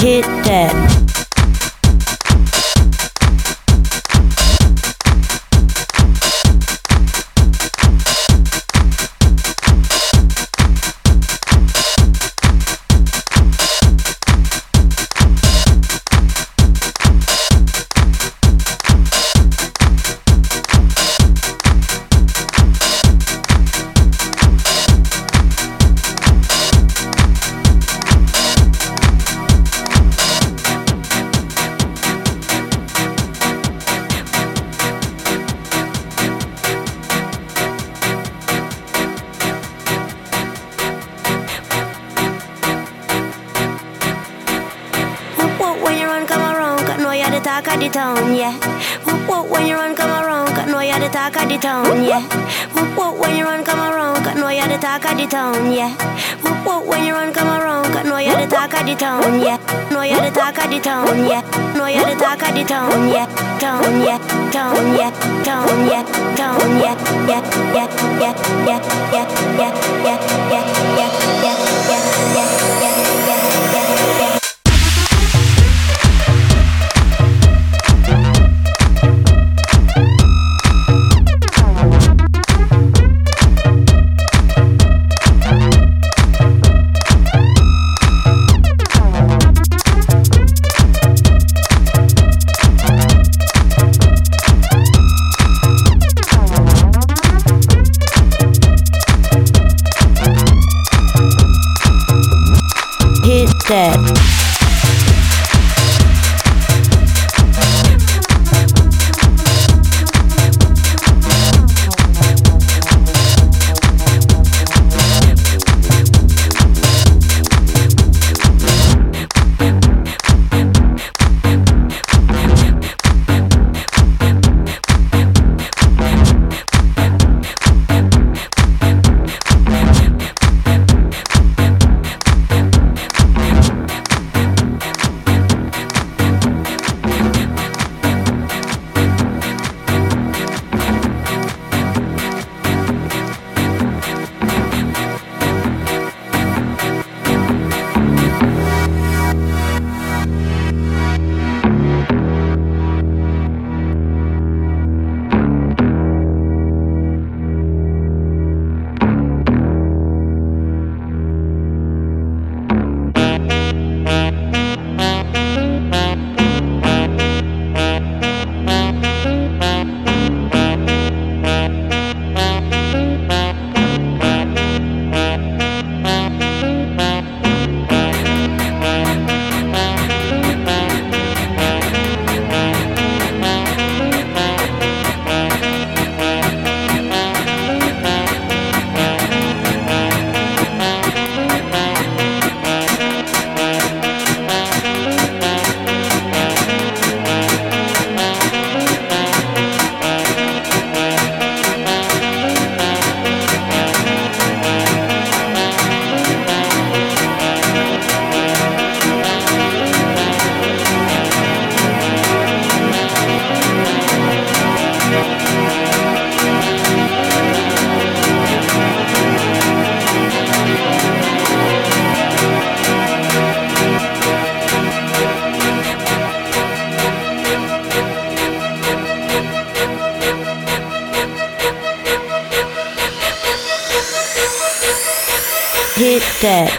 Hit that. Talk of the town, yeah. Whoop whoop when you run, come around, 'cause know you're the talk of the town, yeah. Whoop whoop when you run, come around, 'cause know you're the talk of the town, yeah. Whoop whoop when you run, come around, 'cause know you're the talk of the town, yeah. Know you're the talk of the town, yeah. Know you're the talk of the town, yeah. Town, yeah, town, yeah, town, yeah, town, yeah, yeah, yeah, yeah, yeah, yeah, yeah, yeah, yeah, yeah, yeah. That. Hit that.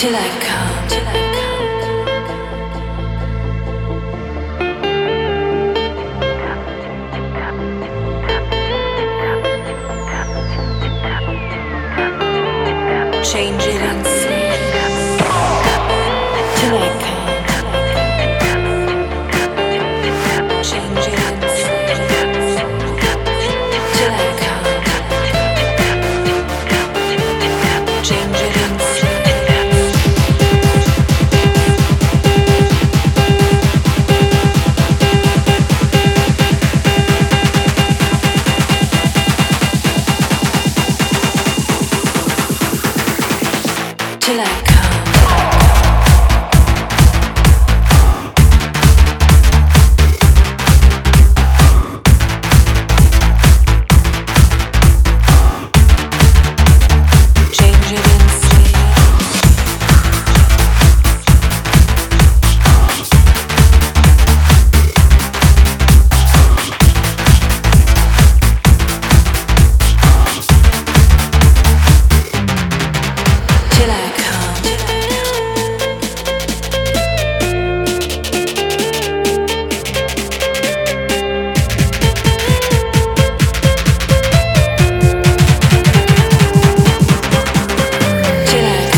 till I come, till I come. Change it and see till I come. Change it and see till I come. Change it and see. Till I come. Change it and see. Till I come. Till I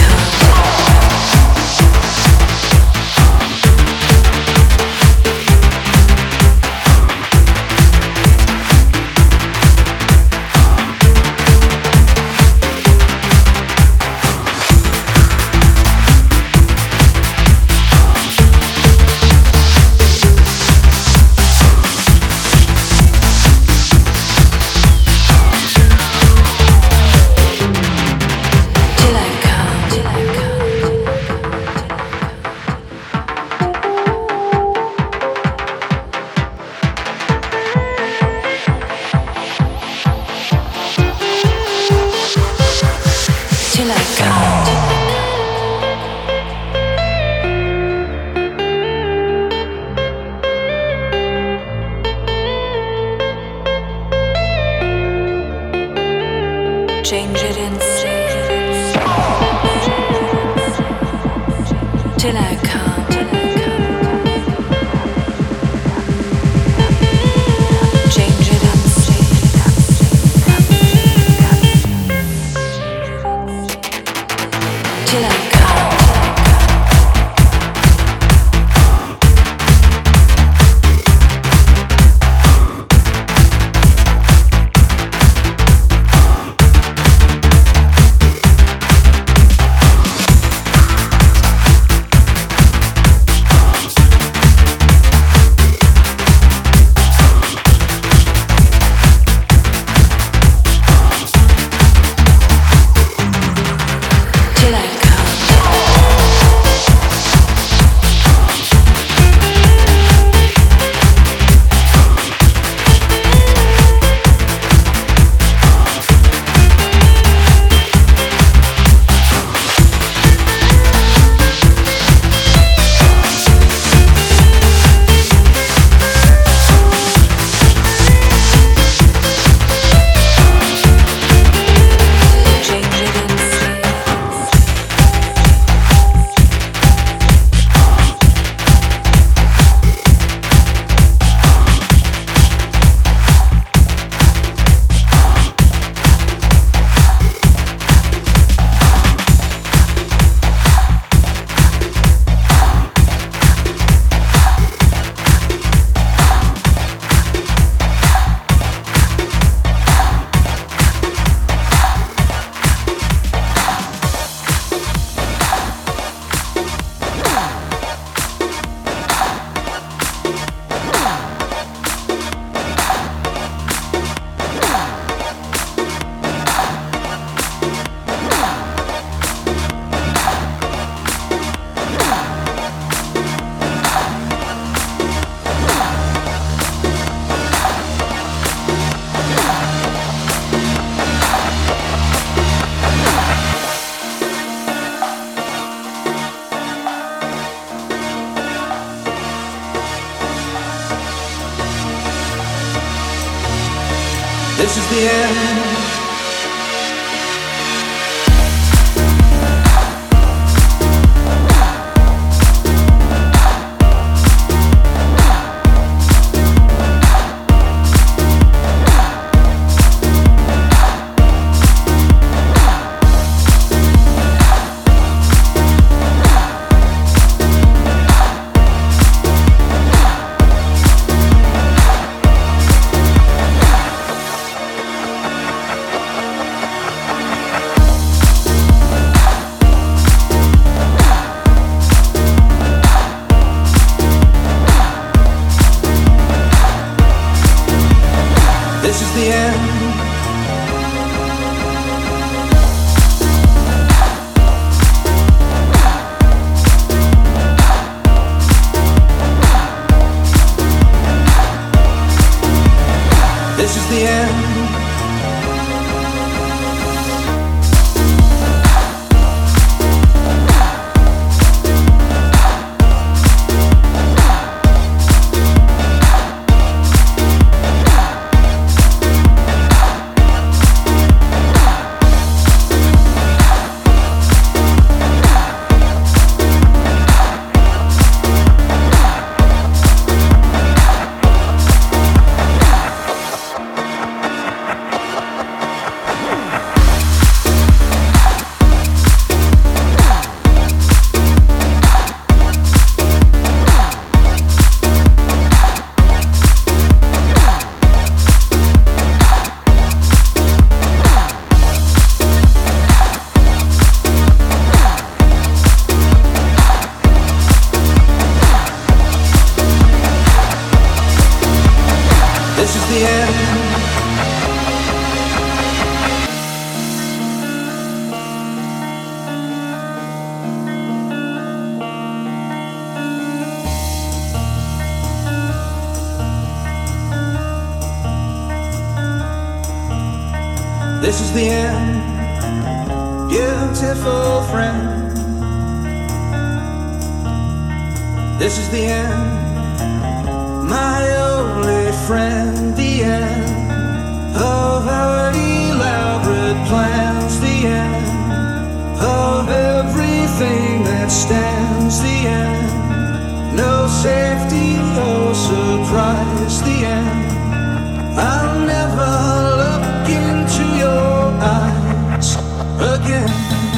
change it and see till I come. Change it and see till I come. This is the end. This is the end, beautiful friend. This is the end, my only friend. The end of our elaborate plans. The end of everything that stands. The end, no safety or surprise. The end, I'll never look into your eyes again.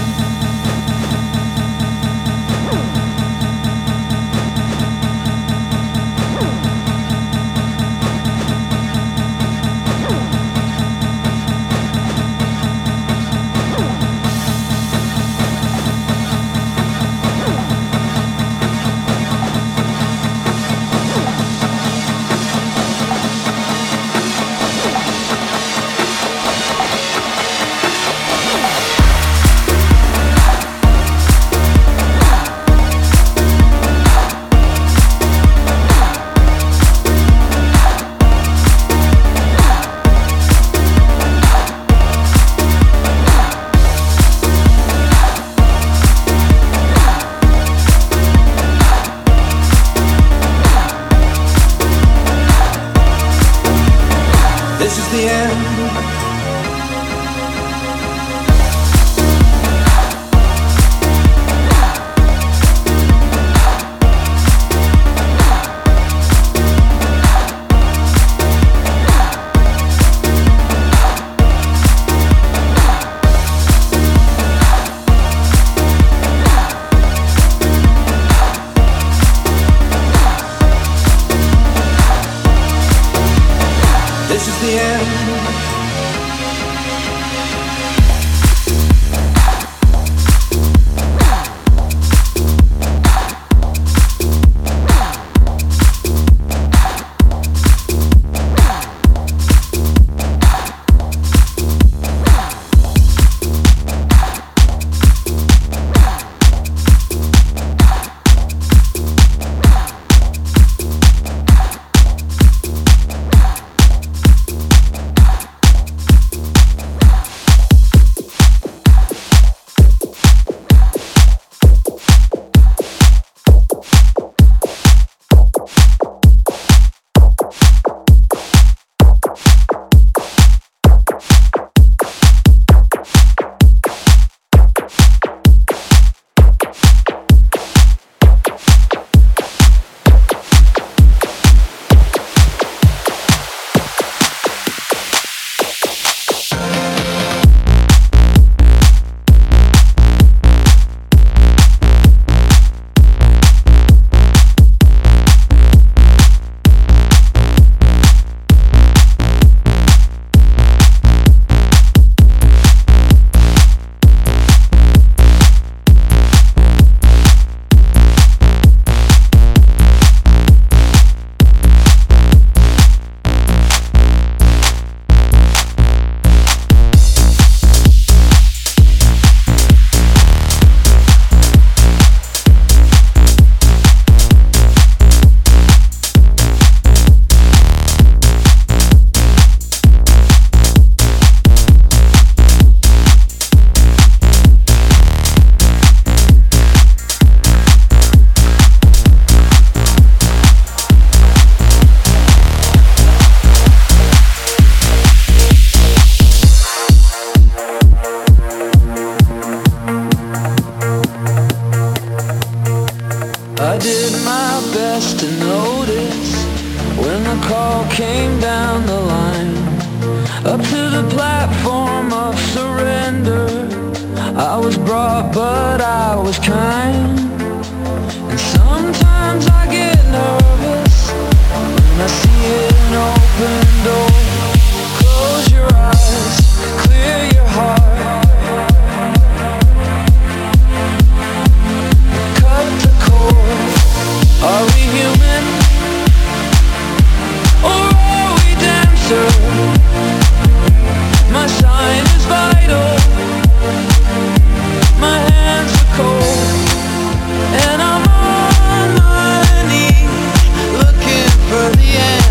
This is the end. This is the end. I did my best to notice when the call came down the line, up to the platform of surrender. I was brought, but I was kind. And sometimes I get nervous when I see an open door. Close your eyes, clear your heart. Cut the cord. Are we human? Or are we dancer? My sign is vital. My hands are cold, and I'm on my knees, looking for the end.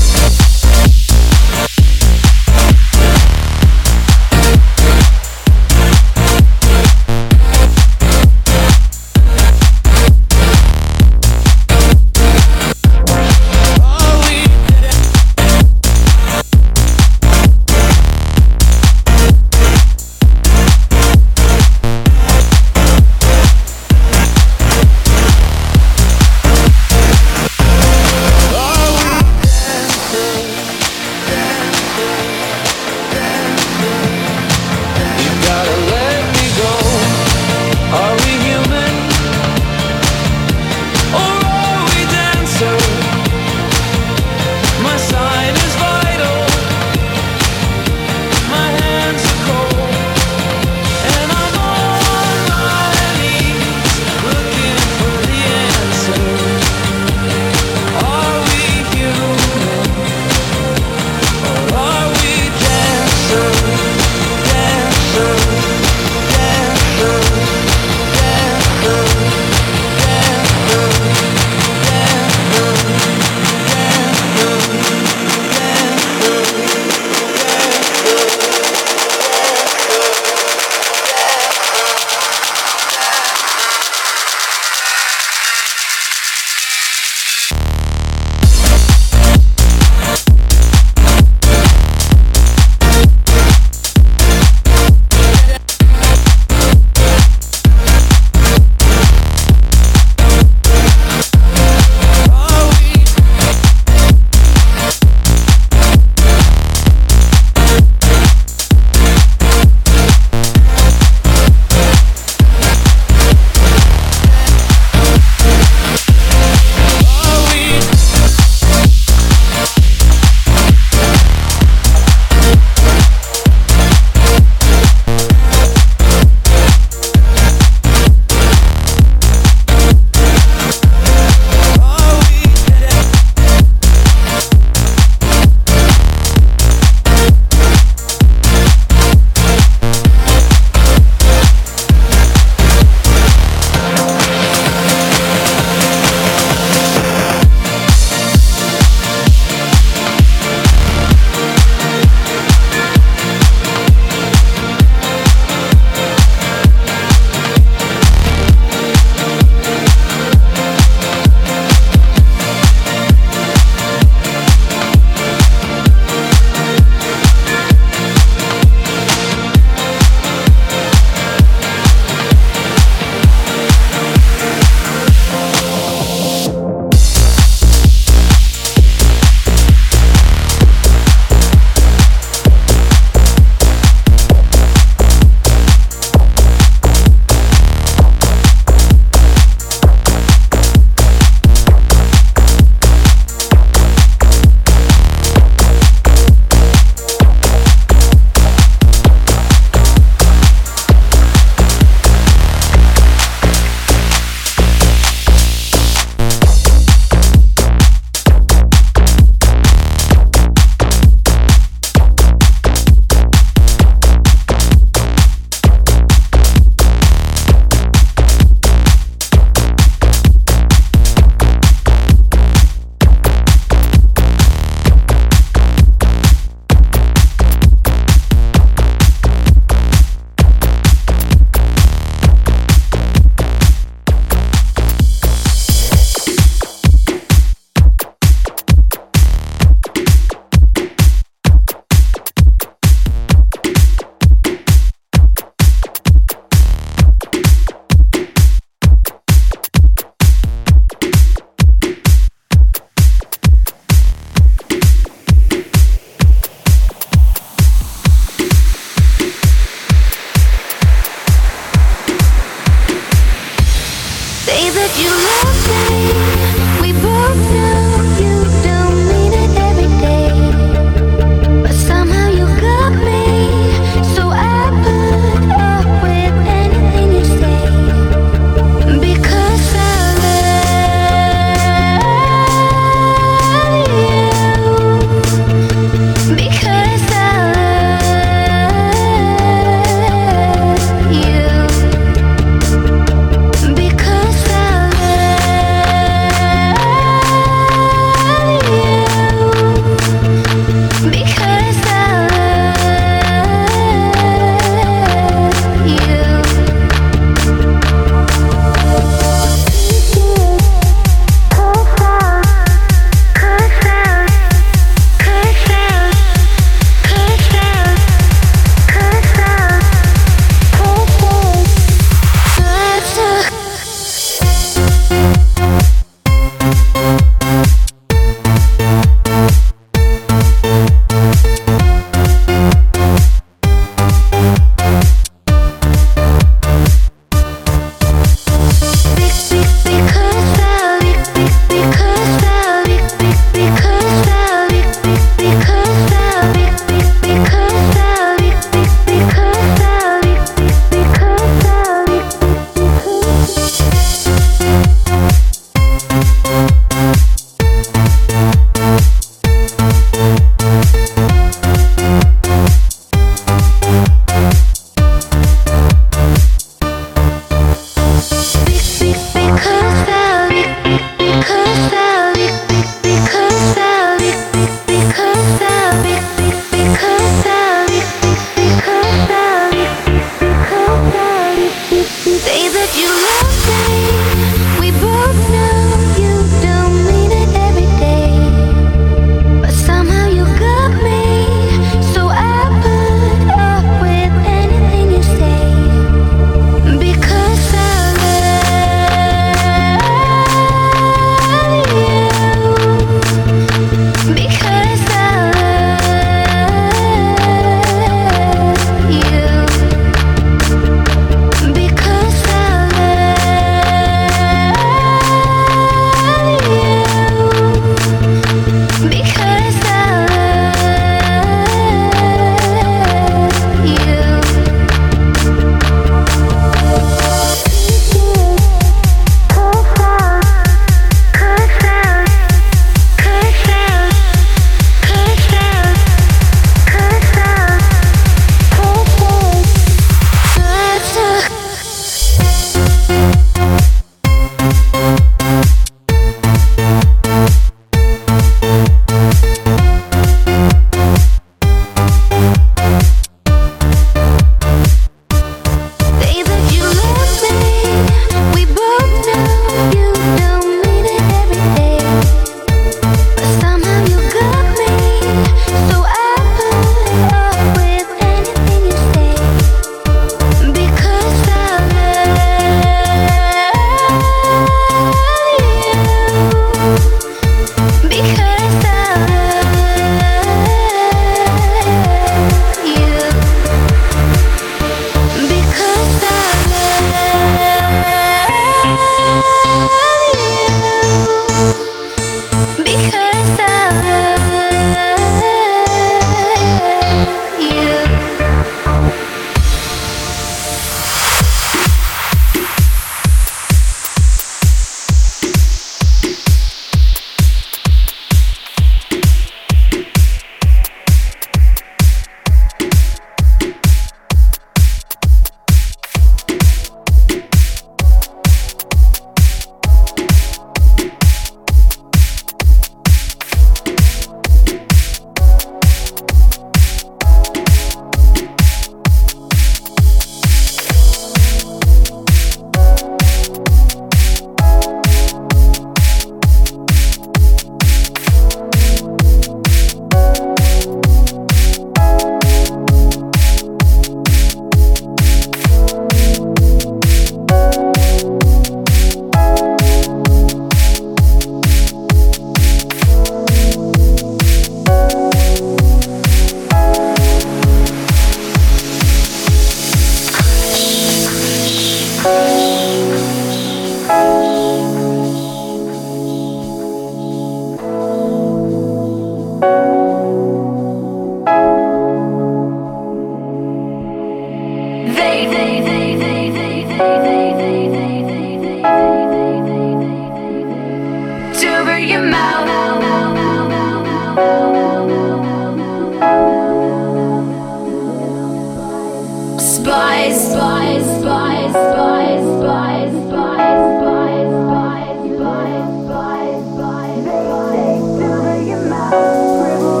Scribble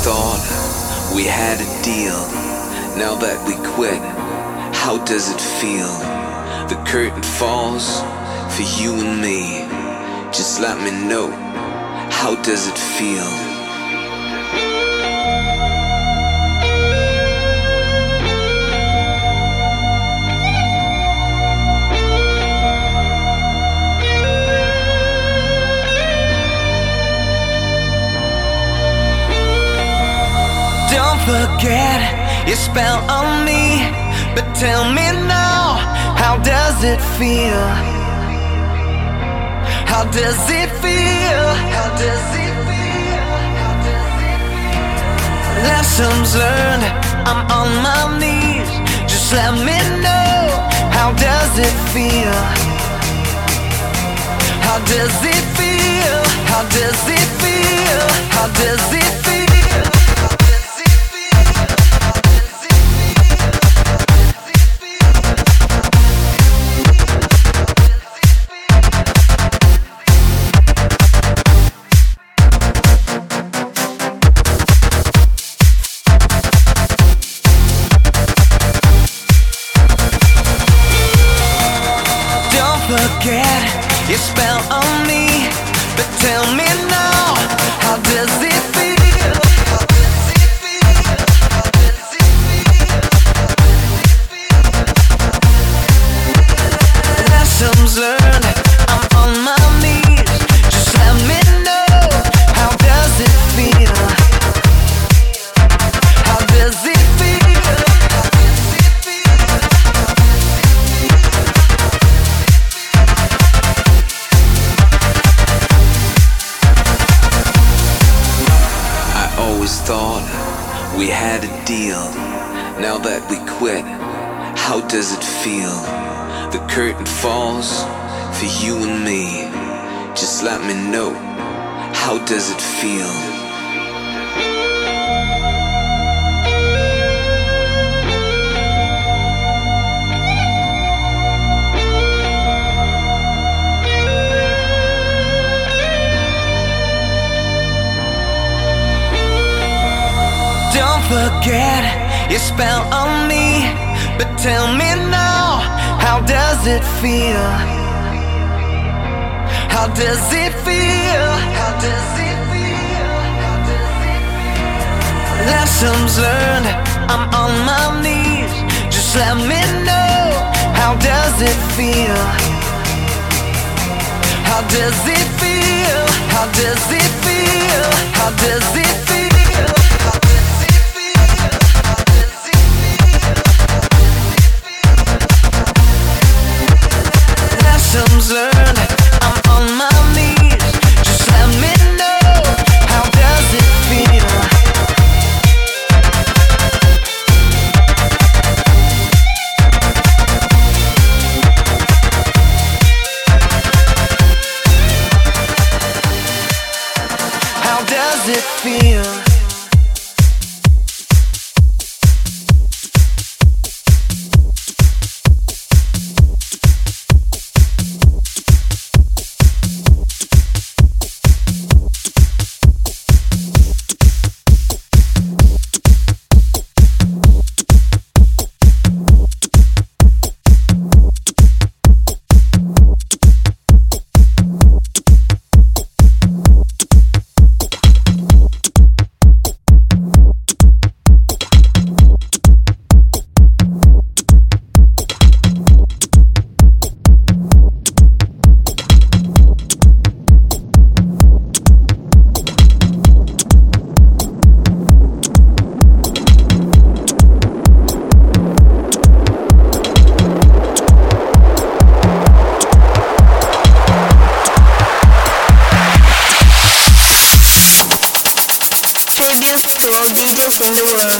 thought we had a deal. Now that we quit, how does it feel? The curtain falls for you and me. Just let me know, how does it feel? Don't forget your spell on me, but tell me now, how does it feel? How does it feel? How does it feel? How does it feel? Lessons learned, I'm on my knees. Just let me know, how does it feel? How does it feel? How does it feel? How does it feel? Forget your spell on me, but tell me now, how does it feel? How does it feel? How does it feel? Lessons learned, I'm on my knees. Just let me know, how does it feel? How does it feel? How does it feel? Thought we had a deal. Now that we quit, how does it feel? The curtain falls for you and me. Just let me know, how does it feel? Don't forget your spell on me, but tell me now, how does it feel? How does it feel? How does it feel? How does it feel? Lessons learned, I'm on my knees. Just let me know, how does it feel? How does it feel? How does it feel? How does it feel? Lessons learned, I'm on my knees. Just let me know, how does it feel? How does it feel? To all DJs in the world.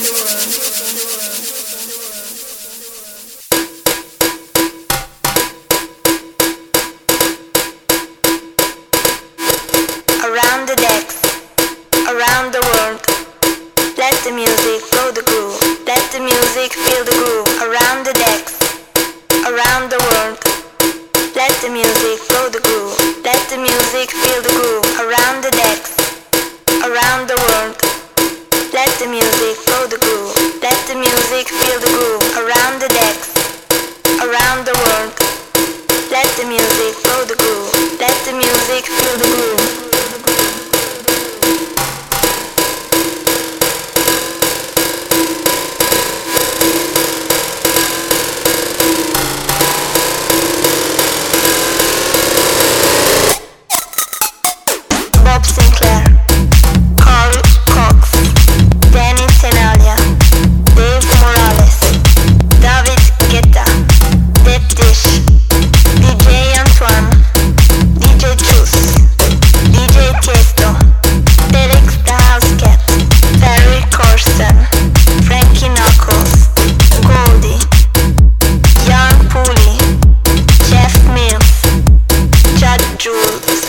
Around the decks, around the world. Let the music flow the groove. Let the music feel the groove. Around the decks, around the world. Let the music flow the groove. Let the music feel the groove. Around the decks, around the world. music feel the groove around the decks, around the world. Let the music flow the groove. Let the music feel the groove. Bob Sinclair, Carl Cox, Danny Tenaglia, Dave Morales, David Guetta, Deep Dish, DJ Antoine, DJ Juice, DJ Tiesto, Felix the House Cat, Ferry Corsten, Frankie Knuckles, Goldie, Jan Pooley, Jeff Mills, Judd Jules.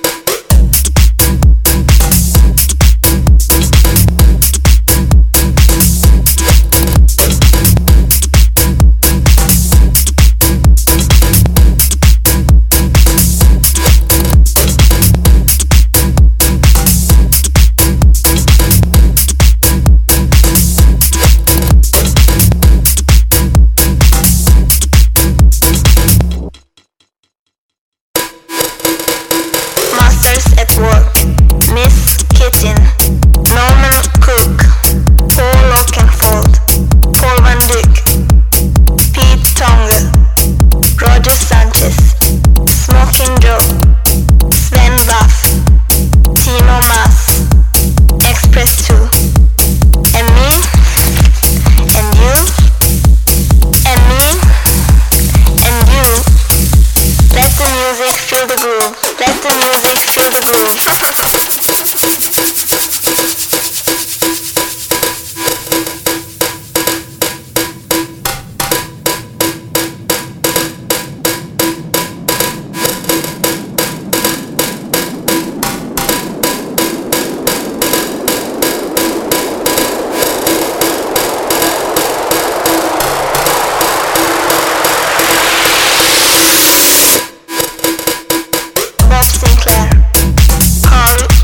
Masters at Work, Miss Kittin, Norman Cook, Paul Oakenfold, Paul Van Dyk, Pete Tongel, Roger Sanchez, Smoking Joe, Sven Vath, Timo Maas, Express 2, and me, and you, and me, and you. Let the music feel the groove. Let the music feel the groove. Bob Sinclair, Carl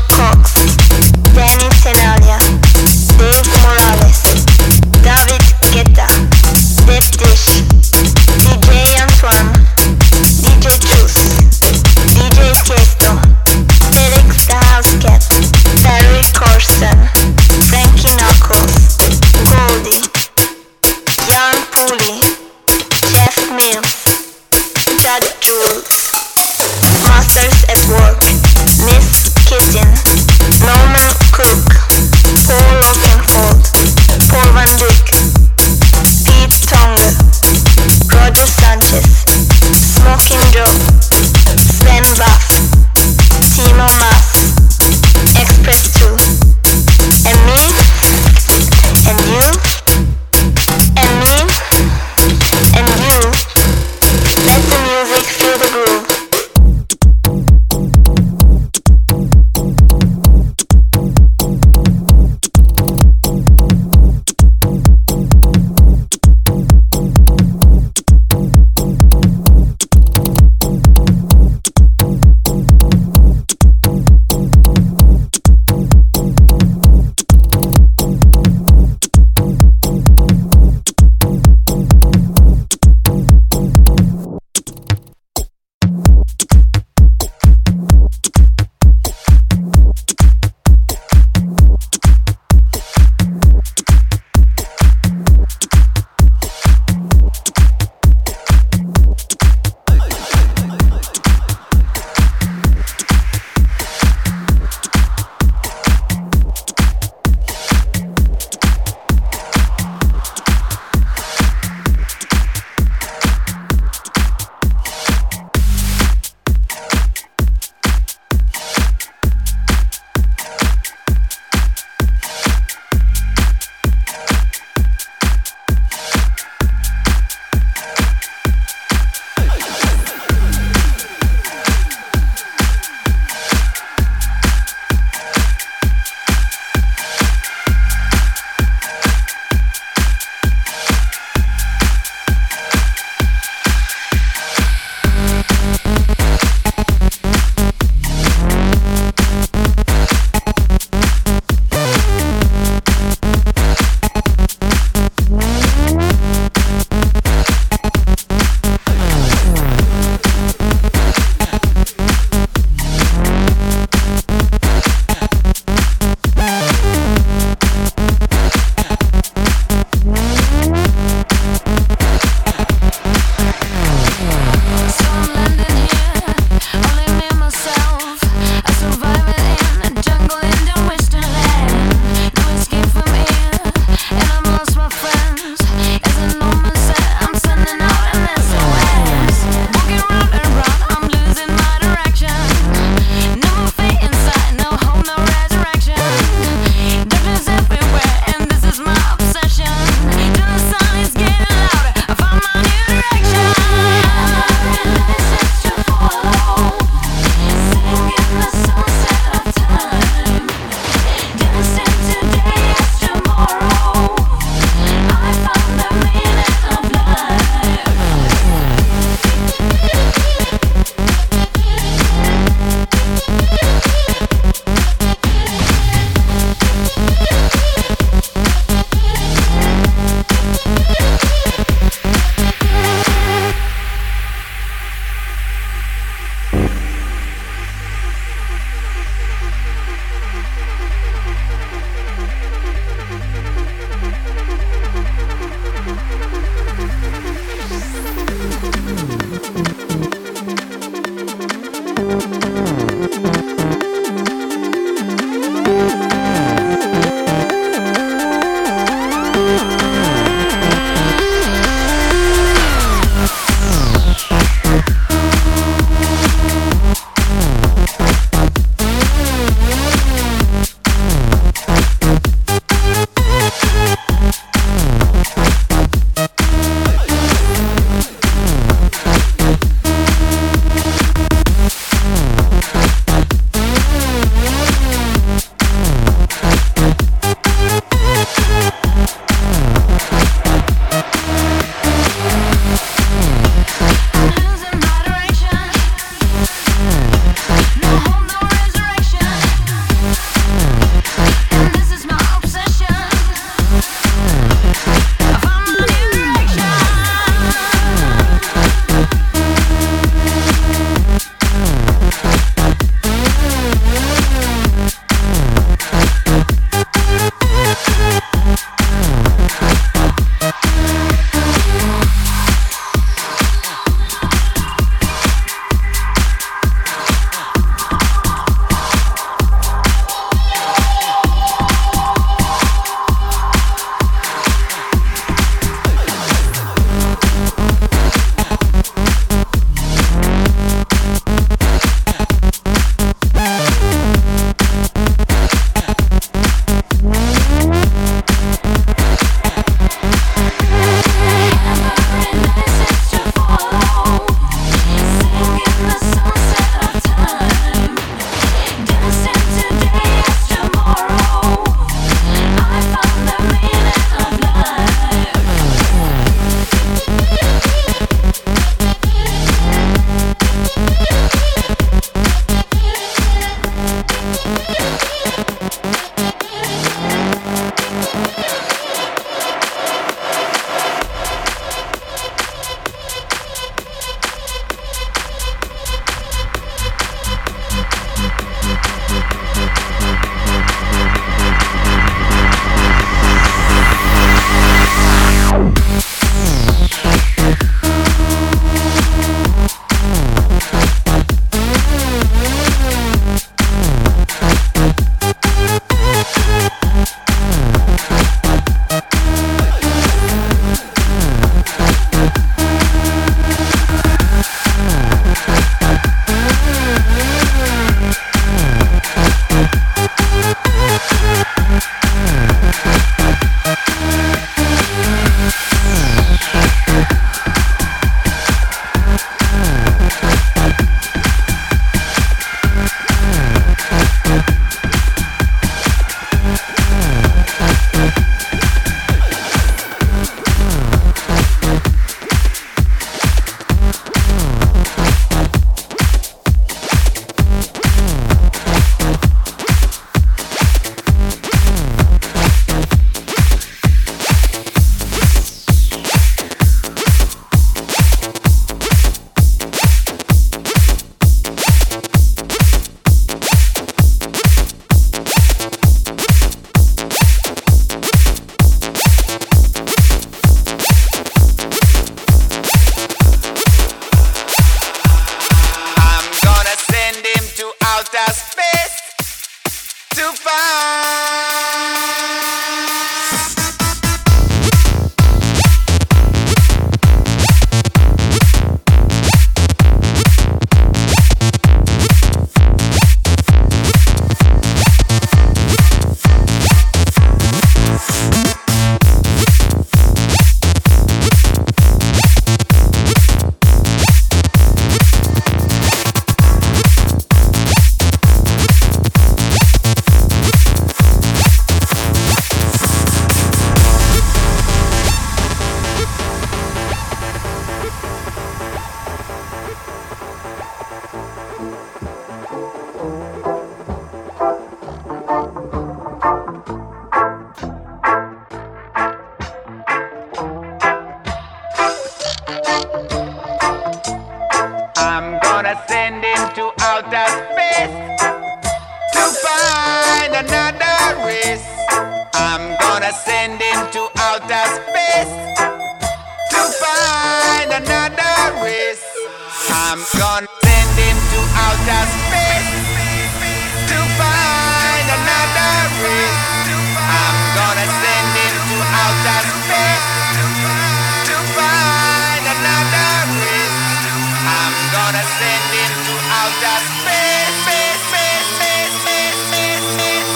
gonna send him to outer space to find another race. I'm gonna send him to outer space to find another race. I'm gonna send him to outer space to find another race. I'm gonna send him to outer space, space, space, space, space, space, space,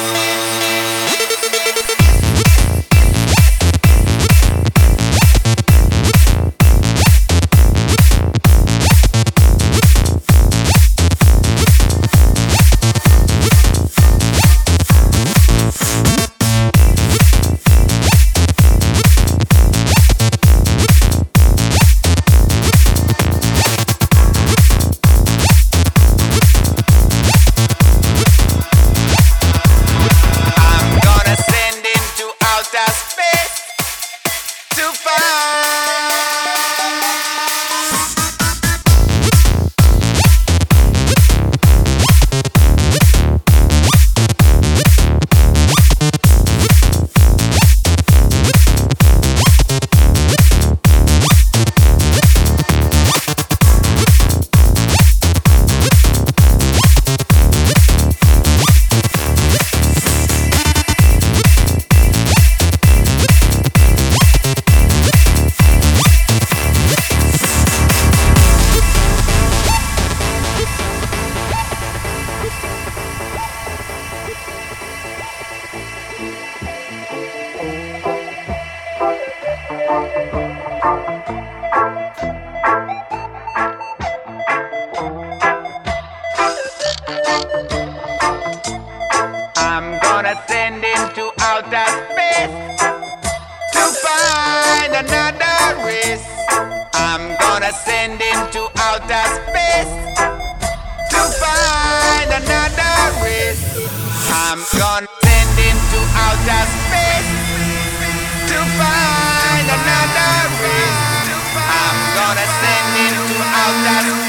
I'm gonna send him to outer space to find another race. I'm gonna send him to outer space to find another race. I'm gonna send him to outer space to find another race. I'm gonna send him to outer space.